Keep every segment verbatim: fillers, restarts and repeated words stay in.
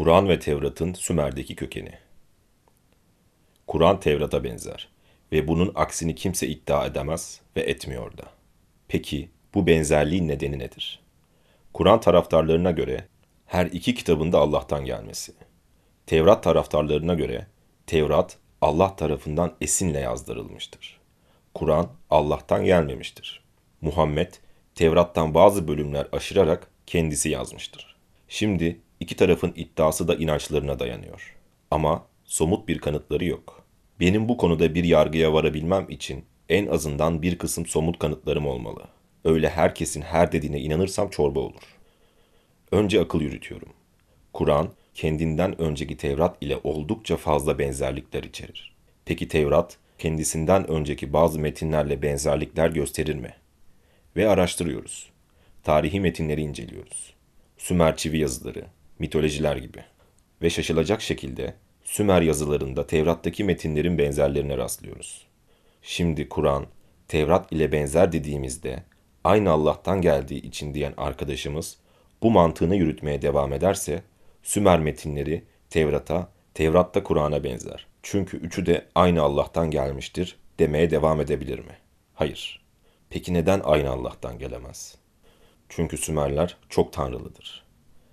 Kur'an ve Tevrat'ın Sümer'deki kökeni. Kur'an Tevrat'a benzer ve bunun aksini kimse iddia edemez ve etmiyor da. Peki bu benzerliğin nedeni nedir? Kur'an taraftarlarına göre her iki kitabın da Allah'tan gelmesi. Tevrat taraftarlarına göre Tevrat Allah tarafından esinle yazdırılmıştır. Kur'an Allah'tan gelmemiştir. Muhammed Tevrat'tan bazı bölümler aşırarak kendisi yazmıştır. Şimdi iki tarafın iddiası da inançlarına dayanıyor. Ama somut bir kanıtları yok. Benim bu konuda bir yargıya varabilmem için en azından bir kısım somut kanıtlarım olmalı. Öyle herkesin her dediğine inanırsam çorba olur. Önce akıl yürütüyorum. Kur'an, kendinden önceki Tevrat ile oldukça fazla benzerlikler içerir. Peki Tevrat, kendisinden önceki bazı metinlerle benzerlikler gösterir mi? Ve araştırıyoruz. Tarihi metinleri inceliyoruz. Sümer çivi yazıları, mitolojiler gibi. Ve şaşılacak şekilde Sümer yazılarında Tevrat'taki metinlerin benzerlerine rastlıyoruz. Şimdi Kur'an, Tevrat ile benzer dediğimizde aynı Allah'tan geldiği için diyen arkadaşımız bu mantığını yürütmeye devam ederse Sümer metinleri Tevrat'a, Tevrat da Kur'an'a benzer. Çünkü üçü de aynı Allah'tan gelmiştir demeye devam edebilir mi? Hayır. Peki neden aynı Allah'tan gelemez? Çünkü Sümerler çok tanrılıdır.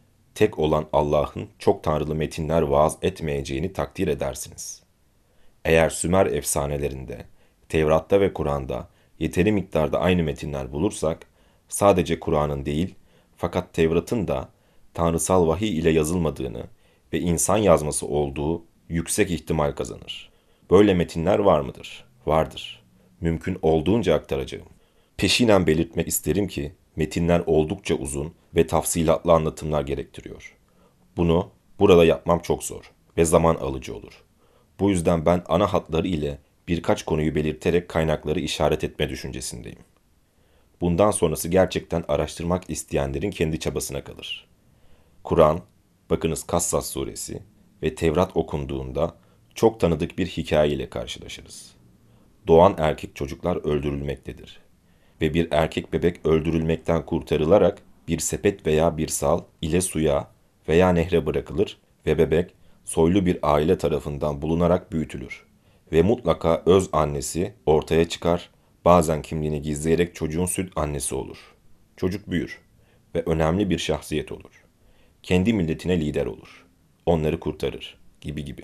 Tek olan Allah'ın çok tanrılı metinler vaaz etmeyeceğini takdir edersiniz. Eğer Sümer efsanelerinde, Tevrat'ta ve Kur'an'da yeteri miktarda aynı metinler bulursak, sadece Kur'an'ın değil, fakat Tevrat'ın da tanrısal vahiy ile yazılmadığını ve insan yazması olduğu yüksek ihtimal kazanır. Böyle metinler var mıdır? Vardır. Mümkün olduğunca aktaracağım. Peşinen belirtmek isterim ki, metinler oldukça uzun ve tafsilatlı anlatımlar gerektiriyor. Bunu burada yapmam çok zor ve zaman alıcı olur. Bu yüzden ben ana hatları ile birkaç konuyu belirterek kaynakları işaret etme düşüncesindeyim. Bundan sonrası gerçekten araştırmak isteyenlerin kendi çabasına kalır. Kur'an, bakınız Kassas suresi ve Tevrat okunduğunda çok tanıdık bir hikaye ile karşılaşırız. Doğan erkek çocuklar öldürülmektedir. Ve bir erkek bebek öldürülmekten kurtarılarak bir sepet veya bir sal ile suya veya nehre bırakılır ve bebek soylu bir aile tarafından bulunarak büyütülür. Ve mutlaka öz annesi ortaya çıkar, bazen kimliğini gizleyerek çocuğun süt annesi olur. Çocuk büyür ve önemli bir şahsiyet olur. Kendi milletine lider olur. Onları kurtarır gibi gibi.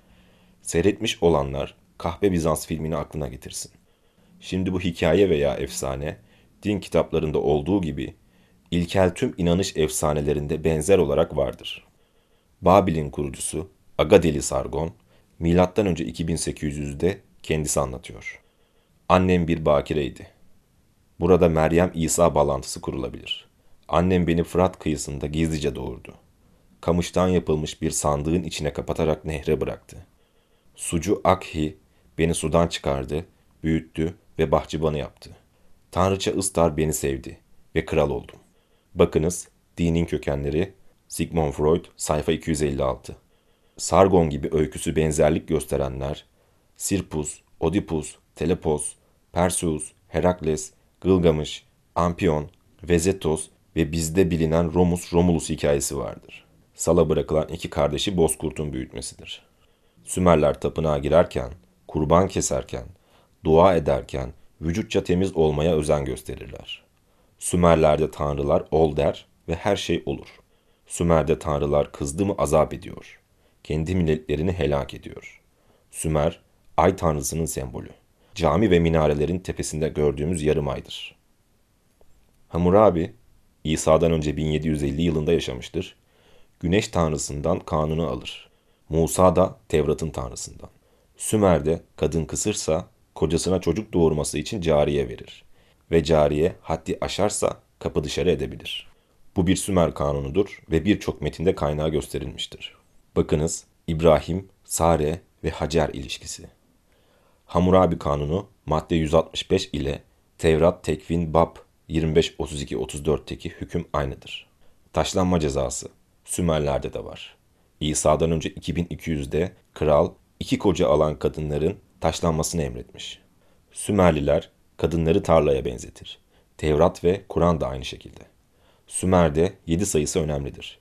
Seyretmiş olanlar Kahpe Bizans filmini aklına getirsin. Şimdi bu hikaye veya efsane, din kitaplarında olduğu gibi ilkel tüm inanış efsanelerinde benzer olarak vardır. Babil'in kurucusu Agadeli Sargon, milattan önce iki bin sekiz yüzde kendisi anlatıyor. Annem bir bakireydi. Burada Meryem İsa bağlantısı kurulabilir. Annem beni Fırat kıyısında gizlice doğurdu. Kamıştan yapılmış bir sandığın içine kapatarak nehre bıraktı. Sucu Akhi beni sudan çıkardı, büyüttü ve bahçıvanı yaptı. Tanrıça Istar beni sevdi ve kral oldum. Bakınız, Dinin Kökenleri, Sigmund Freud, sayfa iki yüz elli altı. Sargon gibi öyküsü benzerlik gösterenler, Sirpus, Oedipus, Telepos, Perseus, Herakles, Gılgamış, Ampion, Vezetos ve bizde bilinen Romus Romulus hikayesi vardır. Sala bırakılan iki kardeşi bozkurtun büyütmesidir. Sümerler tapınağa girerken, kurban keserken, dua ederken vücutça temiz olmaya özen gösterirler. Sümerlerde tanrılar ol der ve her şey olur. Sümer'de tanrılar kızdı mı azap ediyor. Kendi milletlerini helak ediyor. Sümer, ay tanrısının sembolü. Cami ve minarelerin tepesinde gördüğümüz yarım aydır. Hammurabi, İsa'dan önce bin yedi yüz elli yılında yaşamıştır. Güneş tanrısından kanunu alır. Musa da Tevrat'ın tanrısından. Sümer'de kadın kısırsa kocasına çocuk doğurması için cariye verir. Ve cariye haddi aşarsa kapı dışarı edebilir. Bu bir Sümer kanunudur ve birçok metinde kaynağı gösterilmiştir. Bakınız İbrahim, Sare ve Hacer ilişkisi. Hammurabi kanunu madde yüz altmış beş ile Tevrat Tekvin Bab yirmi beş otuz iki otuz dörtteki hüküm aynıdır. Taşlanma cezası Sümerlerde de var. İsa'dan önce iki bin iki yüzde kral iki koca alan kadınların taşlanmasını emretmiş. Sümerliler kadınları tarlaya benzetir. Tevrat ve Kur'an da aynı şekilde. Sümer'de yedi sayısı önemlidir.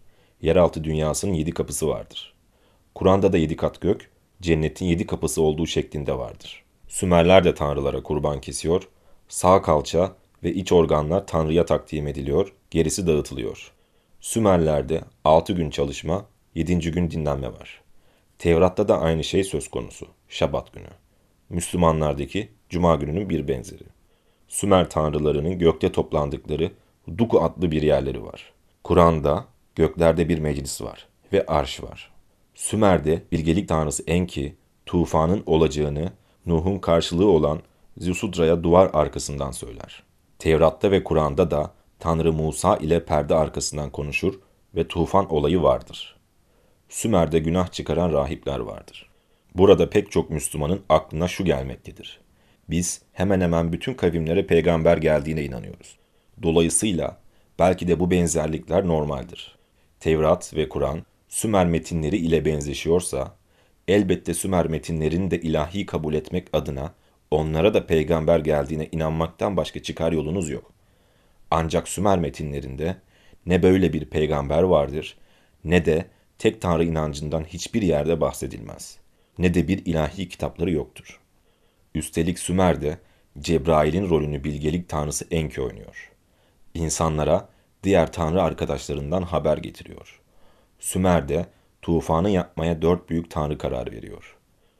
Yeraltı dünyasının yedi kapısı vardır. Kur'an'da da yedi kat gök, cennetin yedi kapısı olduğu şeklinde vardır. Sümerler de tanrılara kurban kesiyor, sağ kalça ve iç organlar tanrıya takdim ediliyor, gerisi dağıtılıyor. Sümerlerde altı gün çalışma, yedinci gün dinlenme var. Tevrat'ta da aynı şey söz konusu, Şabat günü. Müslümanlardaki Cuma gününün bir benzeri. Sümer tanrılarının gökte toplandıkları Duku adlı bir yerleri var. Kur'an'da göklerde bir meclis var ve arş var. Sümer'de bilgelik tanrısı Enki, tufanın olacağını Nuh'un karşılığı olan Zisudra'ya duvar arkasından söyler. Tevrat'ta ve Kur'an'da da Tanrı Musa ile perde arkasından konuşur ve tufan olayı vardır. Sümer'de günah çıkaran rahipler vardır. Burada pek çok Müslümanın aklına şu gelmektedir. Biz hemen hemen bütün kavimlere peygamber geldiğine inanıyoruz. Dolayısıyla belki de bu benzerlikler normaldir. Tevrat ve Kur'an Sümer metinleri ile benzeşiyorsa, elbette Sümer metinlerini de ilahi kabul etmek adına onlara da peygamber geldiğine inanmaktan başka çıkar yolunuz yok. Ancak Sümer metinlerinde ne böyle bir peygamber vardır, ne de tek tanrı inancından hiçbir yerde bahsedilmez. Ne de bir ilahi kitapları yoktur. Üstelik Sümer'de Cebrail'in rolünü bilgelik tanrısı Enki oynuyor. İnsanlara diğer tanrı arkadaşlarından haber getiriyor. Sümer'de tufanı yapmaya dört büyük tanrı karar veriyor.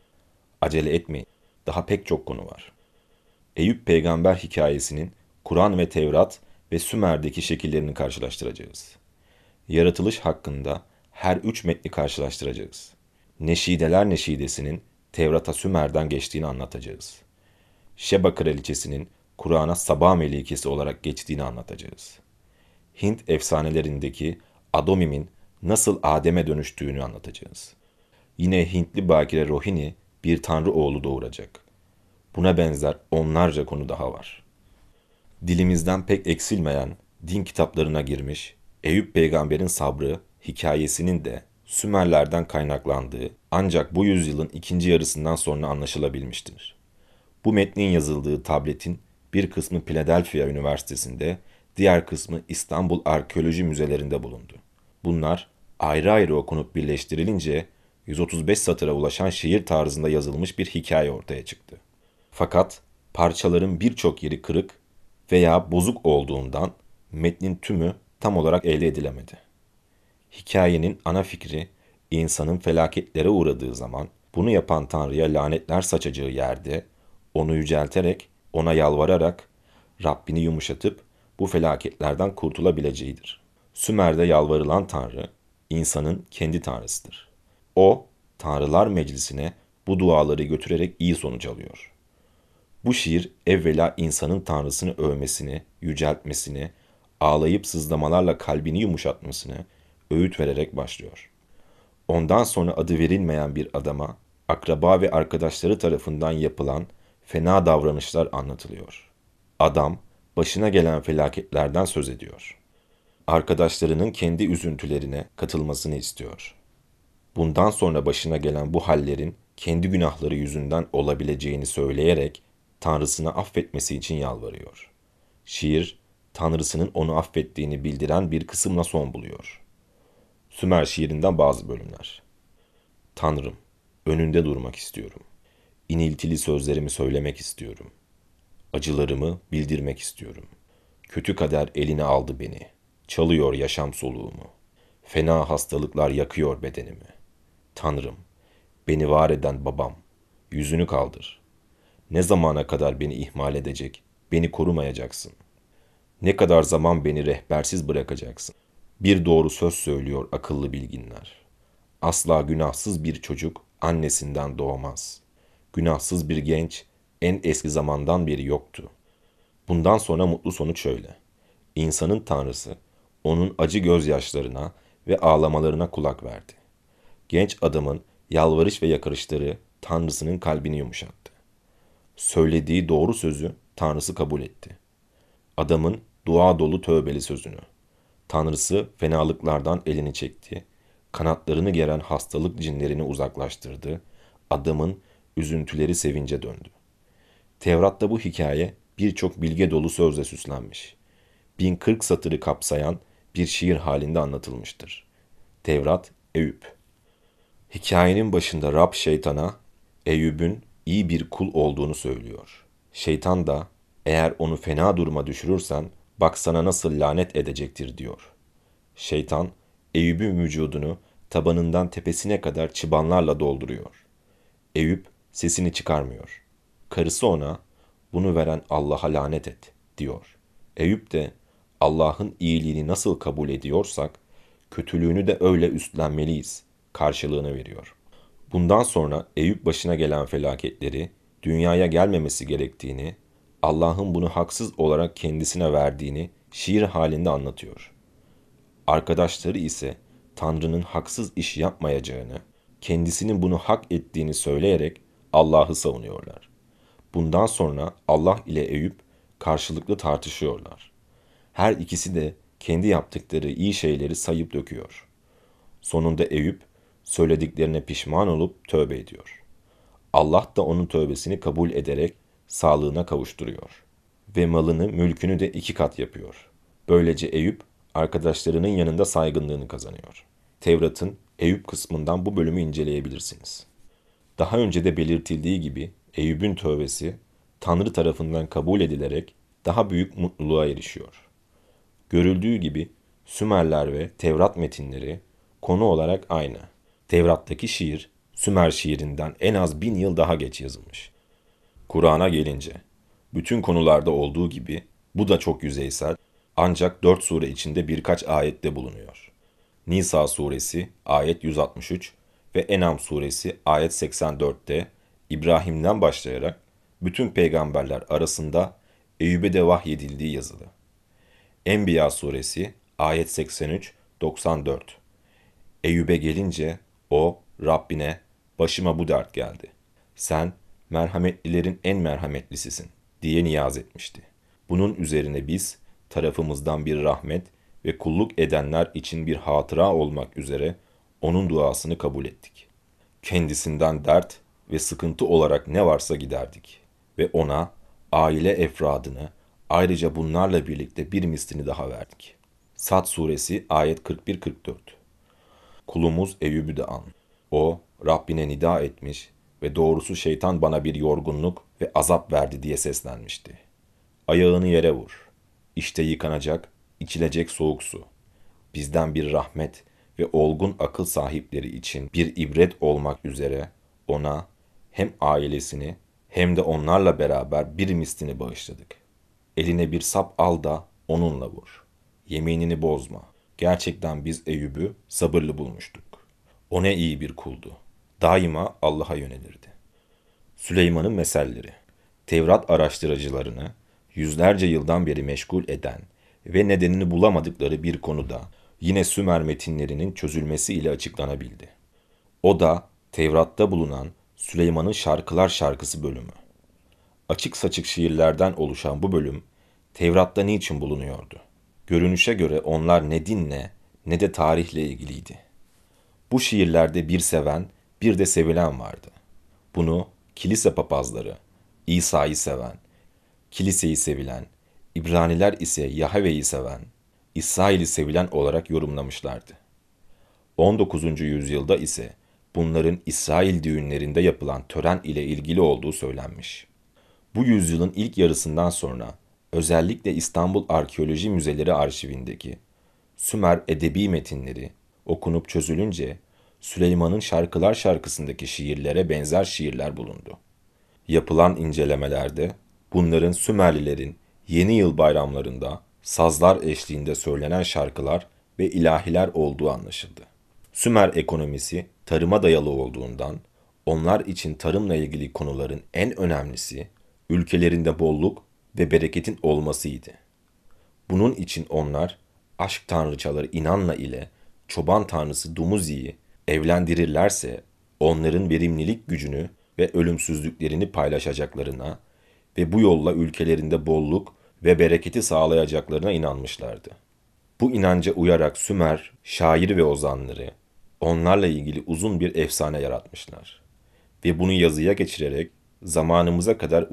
Acele etmeyin, daha pek çok konu var. Eyüp peygamber hikayesinin Kur'an ve Tevrat ve Sümer'deki şekillerini karşılaştıracağız. Yaratılış hakkında her üç metni karşılaştıracağız. Neşideler Neşidesi'nin Tevrat'a Sümer'den geçtiğini anlatacağız. Şeba kraliçesinin Kur'an'a Saba melikesi olarak geçtiğini anlatacağız. Hint efsanelerindeki Adomim'in nasıl Adem'e dönüştüğünü anlatacağız. Yine Hintli bakire Rohini bir tanrı oğlu doğuracak. Buna benzer onlarca konu daha var. Dilimizden pek eksilmeyen din kitaplarına girmiş Eyüp peygamberin sabrı hikayesinin de Sümerlerden kaynaklandığı ancak bu yüzyılın ikinci yarısından sonra anlaşılabilmiştir. Bu metnin yazıldığı tabletin bir kısmı Philadelphia Üniversitesi'nde, diğer kısmı İstanbul Arkeoloji Müzelerinde bulundu. Bunlar ayrı ayrı okunup birleştirilince yüz otuz beş satıra ulaşan şiir tarzında yazılmış bir hikaye ortaya çıktı. Fakat parçaların birçok yeri kırık veya bozuk olduğundan metnin tümü tam olarak elde edilemedi. Hikayenin ana fikri, insanın felaketlere uğradığı zaman bunu yapan Tanrı'ya lanetler saçacağı yerde onu yücelterek, ona yalvararak Rabbini yumuşatıp bu felaketlerden kurtulabileceğidir. Sümer'de yalvarılan Tanrı, insanın kendi tanrısıdır. O, Tanrılar Meclisi'ne bu duaları götürerek iyi sonuç alıyor. Bu şiir evvela insanın Tanrısını övmesini, yüceltmesini, ağlayıp sızlamalarla kalbini yumuşatmasını öğüt vererek başlıyor. Ondan sonra adı verilmeyen bir adama, akraba ve arkadaşları tarafından yapılan fena davranışlar anlatılıyor. Adam, başına gelen felaketlerden söz ediyor. Arkadaşlarının kendi üzüntülerine katılmasını istiyor. Bundan sonra başına gelen bu hallerin kendi günahları yüzünden olabileceğini söyleyerek Tanrısına affetmesi için yalvarıyor. Şiir, Tanrısının onu affettiğini bildiren bir kısımla son buluyor. Sümer şiirinden bazı bölümler. Tanrım, önünde durmak istiyorum. İniltili sözlerimi söylemek istiyorum. Acılarımı bildirmek istiyorum. Kötü kader eline aldı beni. Çalıyor yaşam soluğumu. Fena hastalıklar yakıyor bedenimi. Tanrım, beni var eden babam, yüzünü kaldır. Ne zamana kadar beni ihmal edecek, beni korumayacaksın? Ne kadar zaman beni rehbersiz bırakacaksın? Bir doğru söz söylüyor akıllı bilginler. Asla günahsız bir çocuk annesinden doğmaz. Günahsız bir genç en eski zamandan beri yoktu. Bundan sonra mutlu sonuç şöyle. İnsanın tanrısı onun acı gözyaşlarına ve ağlamalarına kulak verdi. Genç adamın yalvarış ve yakarışları tanrısının kalbini yumuşattı. Söylediği doğru sözü tanrısı kabul etti. Adamın dua dolu tövbeli sözünü. Tanrısı fenalıklardan elini çekti. Kanatlarını geren hastalık cinlerini uzaklaştırdı. Adamın üzüntüleri sevince döndü. Tevrat'ta bu hikaye birçok bilge dolu sözle süslenmiş. bin kırk satırı kapsayan bir şiir halinde anlatılmıştır. Tevrat, Eyüp. Hikayenin başında Rab şeytana Eyüp'ün iyi bir kul olduğunu söylüyor. Şeytan da eğer onu fena duruma düşürürsen bak sana nasıl lanet edecektir diyor. Şeytan Eyüp'ün vücudunu tabanından tepesine kadar çıbanlarla dolduruyor. Eyüp sesini çıkarmıyor. Karısı ona bunu veren Allah'a lanet et diyor. Eyüp de Allah'ın iyiliğini nasıl kabul ediyorsak kötülüğünü de öyle üstlenmeliyiz karşılığını veriyor. Bundan sonra Eyüp başına gelen felaketleri dünyaya gelmemesi gerektiğini, Allah'ın bunu haksız olarak kendisine verdiğini şiir halinde anlatıyor. Arkadaşları ise Tanrı'nın haksız iş yapmayacağını, kendisinin bunu hak ettiğini söyleyerek Allah'ı savunuyorlar. Bundan sonra Allah ile Eyüp karşılıklı tartışıyorlar. Her ikisi de kendi yaptıkları iyi şeyleri sayıp döküyor. Sonunda Eyüp söylediklerine pişman olup tövbe ediyor. Allah da onun tövbesini kabul ederek sağlığına kavuşturuyor. Ve malını, mülkünü de iki kat yapıyor. Böylece Eyüp arkadaşlarının yanında saygınlığını kazanıyor. Tevrat'ın Eyüp kısmından bu bölümü inceleyebilirsiniz. Daha önce de belirtildiği gibi Eyüp'ün tövbesi Tanrı tarafından kabul edilerek daha büyük mutluluğa erişiyor. Görüldüğü gibi Sümerler ve Tevrat metinleri konu olarak aynı. Tevrat'taki şiir Sümer şiirinden en az bin yıl daha geç yazılmış. Kur'an'a gelince, bütün konularda olduğu gibi bu da çok yüzeysel ancak dört sure içinde birkaç ayette bulunuyor. Nisa suresi ayet yüz altmış üç ve En'am suresi ayet seksen dörtte İbrahim'den başlayarak bütün peygamberler arasında Eyüp'e de vahyedildiği yazılı. Enbiya suresi ayet seksen üç doksan dört. Eyüp'e gelince o Rabbine başıma bu dert geldi. Sen merhametlilerin en merhametlisisin diye niyaz etmişti. Bunun üzerine biz tarafımızdan bir rahmet ve kulluk edenler için bir hatıra olmak üzere onun duasını kabul ettik. Kendisinden dert ve sıkıntı olarak ne varsa giderdik ve ona aile efradını ayrıca bunlarla birlikte bir mislini daha verdik. Sad suresi ayet kırk bir kırk dört. Kulumuz Eyüp'ü de an. O Rabbine nida etmiş ve doğrusu şeytan bana bir yorgunluk ve azap verdi diye seslenmişti. Ayağını yere vur. İşte yıkanacak, içilecek soğuk su. Bizden bir rahmet ve olgun akıl sahipleri için bir ibret olmak üzere ona hem ailesini hem de onlarla beraber bir mislini bağışladık. Eline bir sap al da onunla vur. Yeminini bozma. Gerçekten biz Eyüp'ü sabırlı bulmuştuk. O ne iyi bir kuldu. Daima Allah'a yönelirdi. Süleyman'ın meselleri. Tevrat araştırıcılarını yüzlerce yıldan beri meşgul eden ve nedenini bulamadıkları bir konuda yine Sümer metinlerinin çözülmesi ile açıklanabildi. O da Tevrat'ta bulunan Süleyman'ın Şarkılar Şarkısı bölümü. Açık saçık şiirlerden oluşan bu bölüm Tevrat'ta niçin bulunuyordu? Görünüşe göre onlar ne dinle ne de tarihle ilgiliydi. Bu şiirlerde bir seven, bir de sevilen vardı. Bunu kilise papazları, İsa'yı seven, kiliseyi sevilen, İbraniler ise Yahve'yi seven, İsrail'i sevilen olarak yorumlamışlardı. on dokuzuncu yüzyılda ise bunların İsrail düğünlerinde yapılan tören ile ilgili olduğu söylenmiş. Bu yüzyılın ilk yarısından sonra özellikle İstanbul Arkeoloji Müzeleri arşivindeki Sümer edebi metinleri okunup çözülünce Süleyman'ın Şarkılar Şarkısı'ndaki şiirlere benzer şiirler bulundu. Yapılan incelemelerde bunların Sümerlilerin yeni yıl bayramlarında sazlar eşliğinde söylenen şarkılar ve ilahiler olduğu anlaşıldı. Sümer ekonomisi tarıma dayalı olduğundan onlar için tarımla ilgili konuların en önemlisi ülkelerinde bolluk ve bereketin olmasıydı. Bunun için onlar aşk tanrıçaları İnanna ile çoban tanrısı Dumuzi'yi evlendirirlerse onların verimlilik gücünü ve ölümsüzlüklerini paylaşacaklarına ve bu yolla ülkelerinde bolluk ve bereketi sağlayacaklarına inanmışlardı. Bu inanca uyarak Sümer, şair ve ozanları onlarla ilgili uzun bir efsane yaratmışlar ve bunu yazıya geçirerek zamanımıza kadar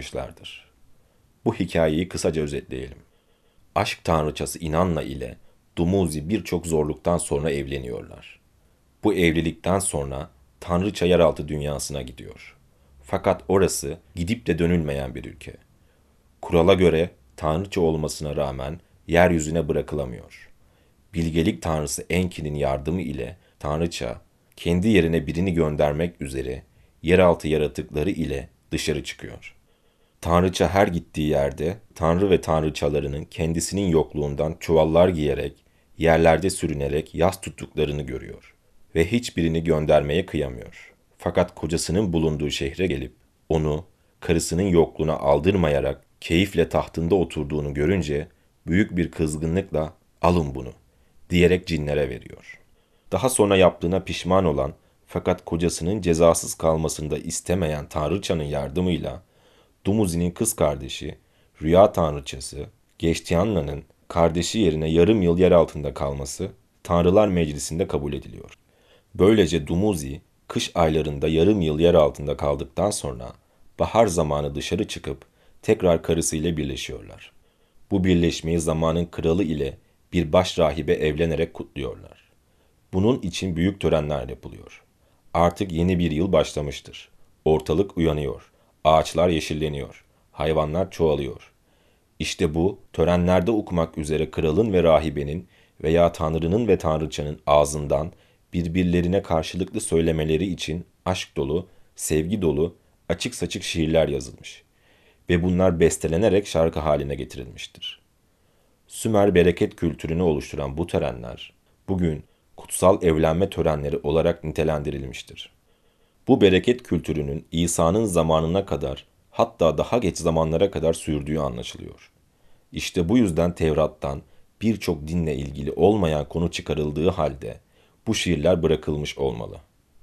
ulaştırmışlardır. Bu hikayeyi kısaca özetleyelim. Aşk tanrıçası İnanna ile Dumuzi birçok zorluktan sonra evleniyorlar. Bu evlilikten sonra Tanrıça yeraltı dünyasına gidiyor. Fakat orası gidip de dönülmeyen bir ülke. Kurala göre Tanrıça olmasına rağmen yeryüzüne bırakılamıyor. Bilgelik tanrısı Enki'nin yardımı ile Tanrıça kendi yerine birini göndermek üzere yeraltı yaratıkları ile dışarı çıkıyor. Tanrıça her gittiği yerde tanrı ve tanrıçalarının kendisinin yokluğundan çuvallar giyerek, yerlerde sürünerek yas tuttuklarını görüyor ve hiçbirini göndermeye kıyamıyor. Fakat kocasının bulunduğu şehre gelip onu karısının yokluğuna aldırmayarak keyifle tahtında oturduğunu görünce büyük bir kızgınlıkla "Alın bunu" diyerek cinlere veriyor. Daha sonra yaptığına pişman olan fakat kocasının cezasız kalmasını da istemeyen tanrıçanın yardımıyla Dumuzi'nin kız kardeşi, rüya tanrıçası, Geçtianla'nın kardeşi yerine yarım yıl yer altında kalması Tanrılar Meclisi'nde kabul ediliyor. Böylece Dumuzi, kış aylarında yarım yıl yer altında kaldıktan sonra bahar zamanı dışarı çıkıp tekrar karısıyla birleşiyorlar. Bu birleşmeyi zamanın kralı ile bir baş rahibe evlenerek kutluyorlar. Bunun için büyük törenler yapılıyor. Artık yeni bir yıl başlamıştır. Ortalık uyanıyor. Ağaçlar yeşilleniyor. Hayvanlar çoğalıyor. İşte bu, törenlerde okumak üzere kralın ve rahibenin veya tanrının ve tanrıçanın ağzından birbirlerine karşılıklı söylemeleri için aşk dolu, sevgi dolu, açık saçık şiirler yazılmış. Ve bunlar bestelenerek şarkı haline getirilmiştir. Sümer bereket kültürünü oluşturan bu törenler, bugün kutsal evlenme törenleri olarak nitelendirilmiştir. Bu bereket kültürünün İsa'nın zamanına kadar, hatta daha geç zamanlara kadar sürdüğü anlaşılıyor. İşte bu yüzden Tevrat'tan birçok dinle ilgili olmayan konu çıkarıldığı halde bu şiirler bırakılmış olmalı.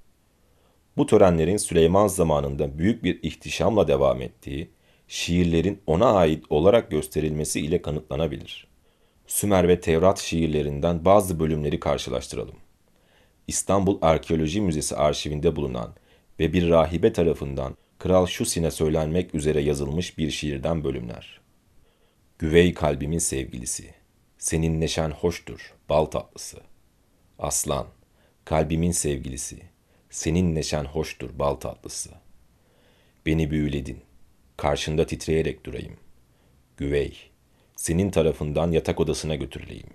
Bu törenlerin Süleyman zamanında büyük bir ihtişamla devam ettiği, şiirlerin ona ait olarak gösterilmesi ile kanıtlanabilir. Sümer ve Tevrat şiirlerinden bazı bölümleri karşılaştıralım. İstanbul Arkeoloji Müzesi arşivinde bulunan ve bir rahibe tarafından Kral Şusin'e söylenmek üzere yazılmış bir şiirden bölümler. Güvey kalbimin sevgilisi, senin neşen hoştur, bal tatlısı. Aslan, kalbimin sevgilisi, senin neşen hoştur, bal tatlısı. Beni büyüledin, karşında titreyerek durayım. Güvey, senin tarafından yatak odasına götürüleyim.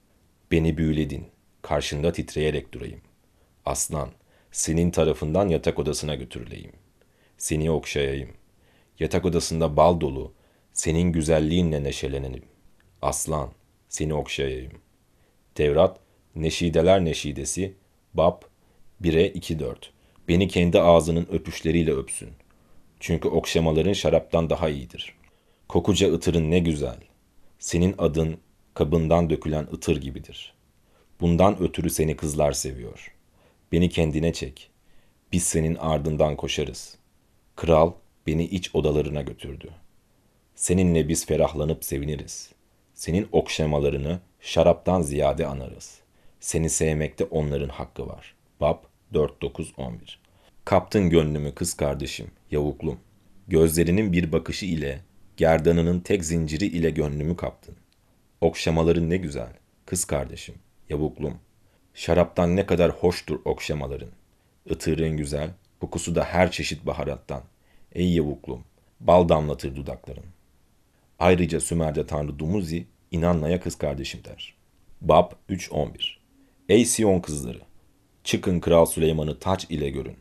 Beni büyüledin, karşında titreyerek durayım. Aslan, senin tarafından yatak odasına götürüleyim. Seni okşayayım. Yatak odasında bal dolu, senin güzelliğinle neşelenelim. Aslan, seni okşayayım. Tevrat, Neşideler Neşidesi, Bab bire iki dört. Beni kendi ağzının öpüşleriyle öpsün. Çünkü okşamaların şaraptan daha iyidir. Kokuca ıtırın ne güzel. Senin adın kabından dökülen ıtır gibidir. Bundan ötürü seni kızlar seviyor. Beni kendine çek. Biz senin ardından koşarız. Kral beni iç odalarına götürdü. Seninle biz ferahlanıp seviniriz. Senin okşamalarını şaraptan ziyade anarız. Seni sevmekte onların hakkı var. Bab dört dokuz on bir. Kaptın gönlümü kız kardeşim, yavuklum. Gözlerinin bir bakışı ile, gerdanının tek zinciri ile gönlümü kaptın. Okşamaların ne güzel, kız kardeşim, yavuklum. Şaraptan ne kadar hoştur okşamaların. Itırın güzel, kokusu da her çeşit baharattan. Ey yavuklum, bal damlatır dudakların. Ayrıca Sümer'de Tanrı Dumuzi, İnanla'ya kız kardeşim der. Bab üç on bir. Ey Siyon kızları, çıkın Kral Süleyman'ı taç ile görün.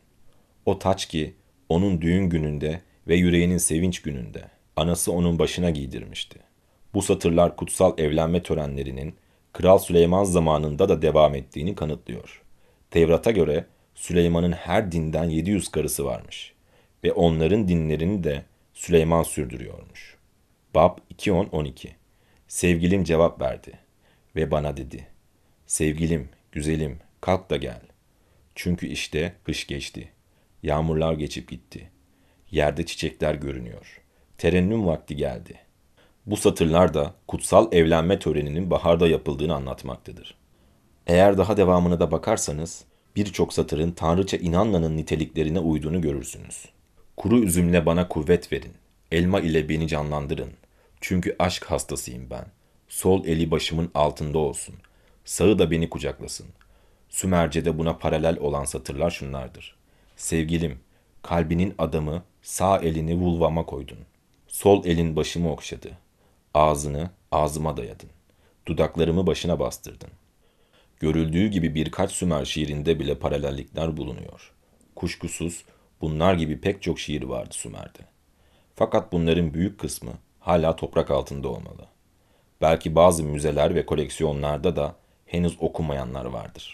O taç ki, onun düğün gününde ve yüreğinin sevinç gününde, anası onun başına giydirmişti. Bu satırlar kutsal evlenme törenlerinin, Kral Süleyman zamanında da devam ettiğini kanıtlıyor. Tevrat'a göre, Süleyman'ın her dinden yedi yüz karısı varmış ve onların dinlerini de Süleyman sürdürüyormuş. Bab iki on on iki. Sevgilim cevap verdi ve bana dedi: Sevgilim, güzelim, kalk da gel. Çünkü işte kış geçti. Yağmurlar geçip gitti. Yerde çiçekler görünüyor. Terennüm vakti geldi. Bu satırlar da kutsal evlenme töreninin baharda yapıldığını anlatmaktadır. Eğer daha devamına da bakarsanız, birçok satırın Tanrıça İnanla'nın niteliklerine uyduğunu görürsünüz. Kuru üzümle bana kuvvet verin, elma ile beni canlandırın. Çünkü aşk hastasıyım ben. Sol eli başımın altında olsun. Sağı da beni kucaklasın. Sümerce'de buna paralel olan satırlar şunlardır. Sevgilim, kalbinin adamı sağ elini vulvama koydun. Sol elin başımı okşadı. Ağzını ağzıma dayadın. Dudaklarımı başına bastırdın. Görüldüğü gibi birkaç Sümer şiirinde bile paralellikler bulunuyor. Kuşkusuz bunlar gibi pek çok şiir vardı Sümer'de. Fakat bunların büyük kısmı hala toprak altında olmalı. Belki bazı müzeler ve koleksiyonlarda da henüz okumayanlar vardır.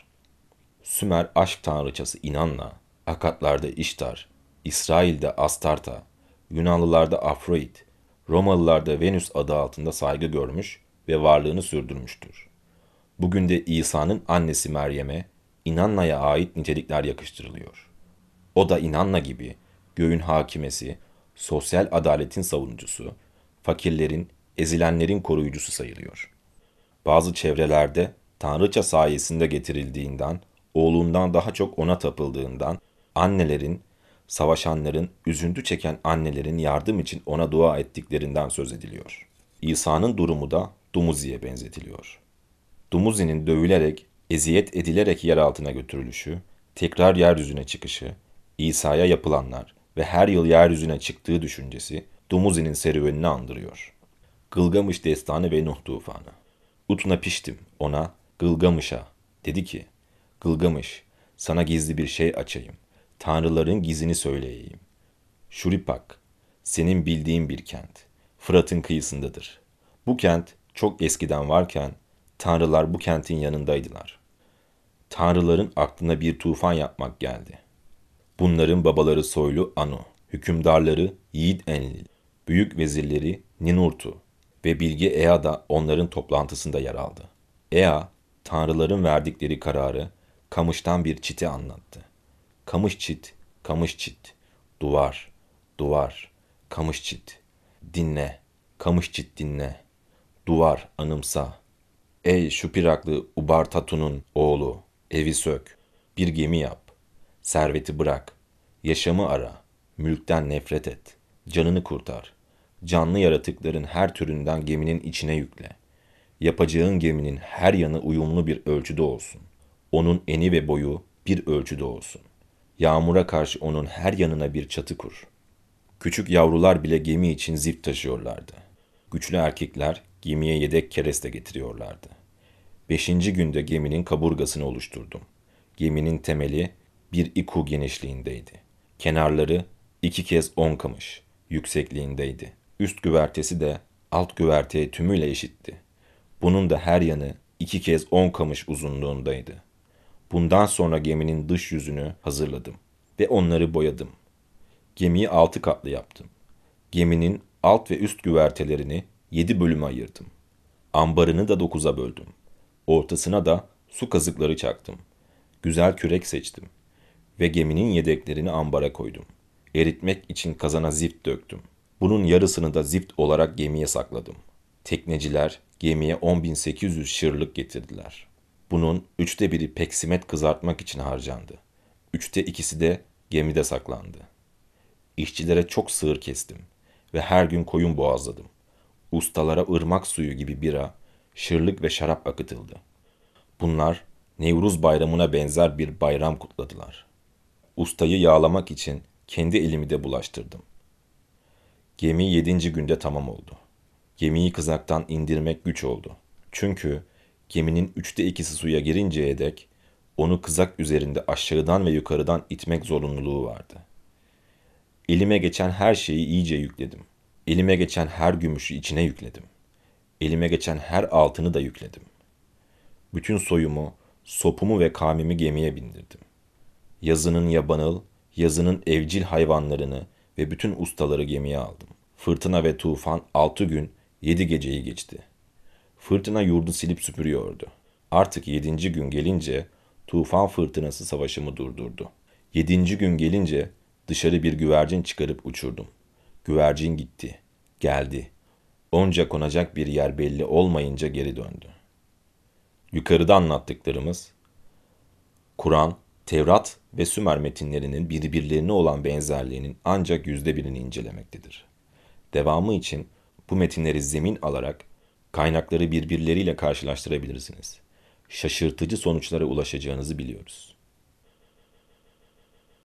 Sümer aşk tanrıçası İnanna, Akatlarda İştar, İsrail'de Astarta, Yunanlılarda Afrodit, Romalılarda Venüs adı altında saygı görmüş ve varlığını sürdürmüştür. Bugün de İsa'nın annesi Meryem'e İnanna'ya ait nitelikler yakıştırılıyor. O da İnanna gibi göğün hakimesi, sosyal adaletin savunucusu, fakirlerin, ezilenlerin koruyucusu sayılıyor. Bazı çevrelerde tanrıça sayesinde getirildiğinden, oğlundan daha çok ona tapıldığından, annelerin, savaşanların, üzüntü çeken annelerin yardım için ona dua ettiklerinden söz ediliyor. İsa'nın durumu da Dumuzi'ye benzetiliyor. Dumuzi'nin dövülerek, eziyet edilerek yer altına götürülüşü, tekrar yeryüzüne çıkışı, İsa'ya yapılanlar ve her yıl yeryüzüne çıktığı düşüncesi Dumuzi'nin serüvenini andırıyor. Gılgamış destanı ve Nuh tufanı. Utnapiştim ona, Gılgamış'a. Dedi ki, Gılgamış, sana gizli bir şey açayım. Tanrıların gizini söyleyeyim. Şuripak, senin bildiğin bir kent. Fırat'ın kıyısındadır. Bu kent çok eskiden varken tanrılar bu kentin yanındaydılar. Tanrıların aklına bir tufan yapmak geldi. Bunların babaları soylu Anu, hükümdarları Yiğit Enlil, büyük vezirleri Ninurtu ve bilge Ea da onların toplantısında yer aldı. Ea, tanrıların verdikleri kararı kamıştan bir çiti anlattı. Kamış çit, kamış çit, duvar, duvar, kamış çit, dinle, kamış çit dinle, duvar anımsa. Ey Şupiraklı Ubartatu'nun oğlu, evi sök, bir gemi yap, serveti bırak, yaşamı ara, mülkten nefret et, canını kurtar, canlı yaratıkların her türünden geminin içine yükle. Yapacağın geminin her yanı uyumlu bir ölçüde olsun. Onun eni ve boyu bir ölçüde olsun. Yağmura karşı onun her yanına bir çatı kur. Küçük yavrular bile gemi için zift taşıyorlardı. Güçlü erkekler gemiye yedek kereste getiriyorlardı. Beşinci günde geminin kaburgasını oluşturdum. Geminin temeli bir iku genişliğindeydi. Kenarları iki kez on kamış yüksekliğindeydi. Üst güvertesi de alt güverteye tümüyle eşitti. Bunun da her yanı iki kez on kamış uzunluğundaydı. Bundan sonra geminin dış yüzünü hazırladım ve onları boyadım. Gemiyi altı katlı yaptım. Geminin alt ve üst güvertelerini yedi bölüme ayırdım. Ambarını da dokuza böldüm. Ortasına da su kazıkları çaktım. Güzel kürek seçtim ve geminin yedeklerini ambara koydum. Eritmek için kazana zift döktüm. Bunun yarısını da zift olarak gemiye sakladım. Tekneciler gemiye on bin sekiz yüz şırlık getirdiler. Bunun üçte biri peksimet kızartmak için harcandı. Üçte ikisi de gemide saklandı. İşçilere çok sığır kestim ve her gün koyun boğazladım. Ustalara ırmak suyu gibi bira, şırlık ve şarap akıtıldı. Bunlar Nevruz bayramına benzer bir bayram kutladılar. Ustayı yağlamak için kendi elimi de bulaştırdım. Gemi yedinci günde tamam oldu. Gemiyi kızaktan indirmek güç oldu. Çünkü geminin üçte ikisi suya girinceye dek onu kızak üzerinde aşağıdan ve yukarıdan itmek zorunluluğu vardı. Elime geçen her şeyi iyice yükledim. Elime geçen her gümüşü içine yükledim. Elime geçen her altını da yükledim. Bütün soyumu, sopumu ve kavmimi gemiye bindirdim. Yazının yabanıl, yazının evcil hayvanlarını ve bütün ustaları gemiye aldım. Fırtına ve tufan altı gün, yedi geceyi geçti. Fırtına yurdu silip süpürüyordu. Artık yedinci gün gelince tufan fırtınası savaşımı durdurdu. Yedinci gün gelince dışarı bir güvercin çıkarıp uçurdum. Güvercin gitti, geldi. Onca konacak bir yer belli olmayınca geri döndü. Yukarıda anlattıklarımız, Kur'an, Tevrat ve Sümer metinlerinin birbirlerine olan benzerliğinin ancak yüzde birini incelemektedir. Devamı için bu metinleri zemin alarak kaynakları birbirleriyle karşılaştırabilirsiniz. şaşırtıcı sonuçlara ulaşacağınızı biliyoruz.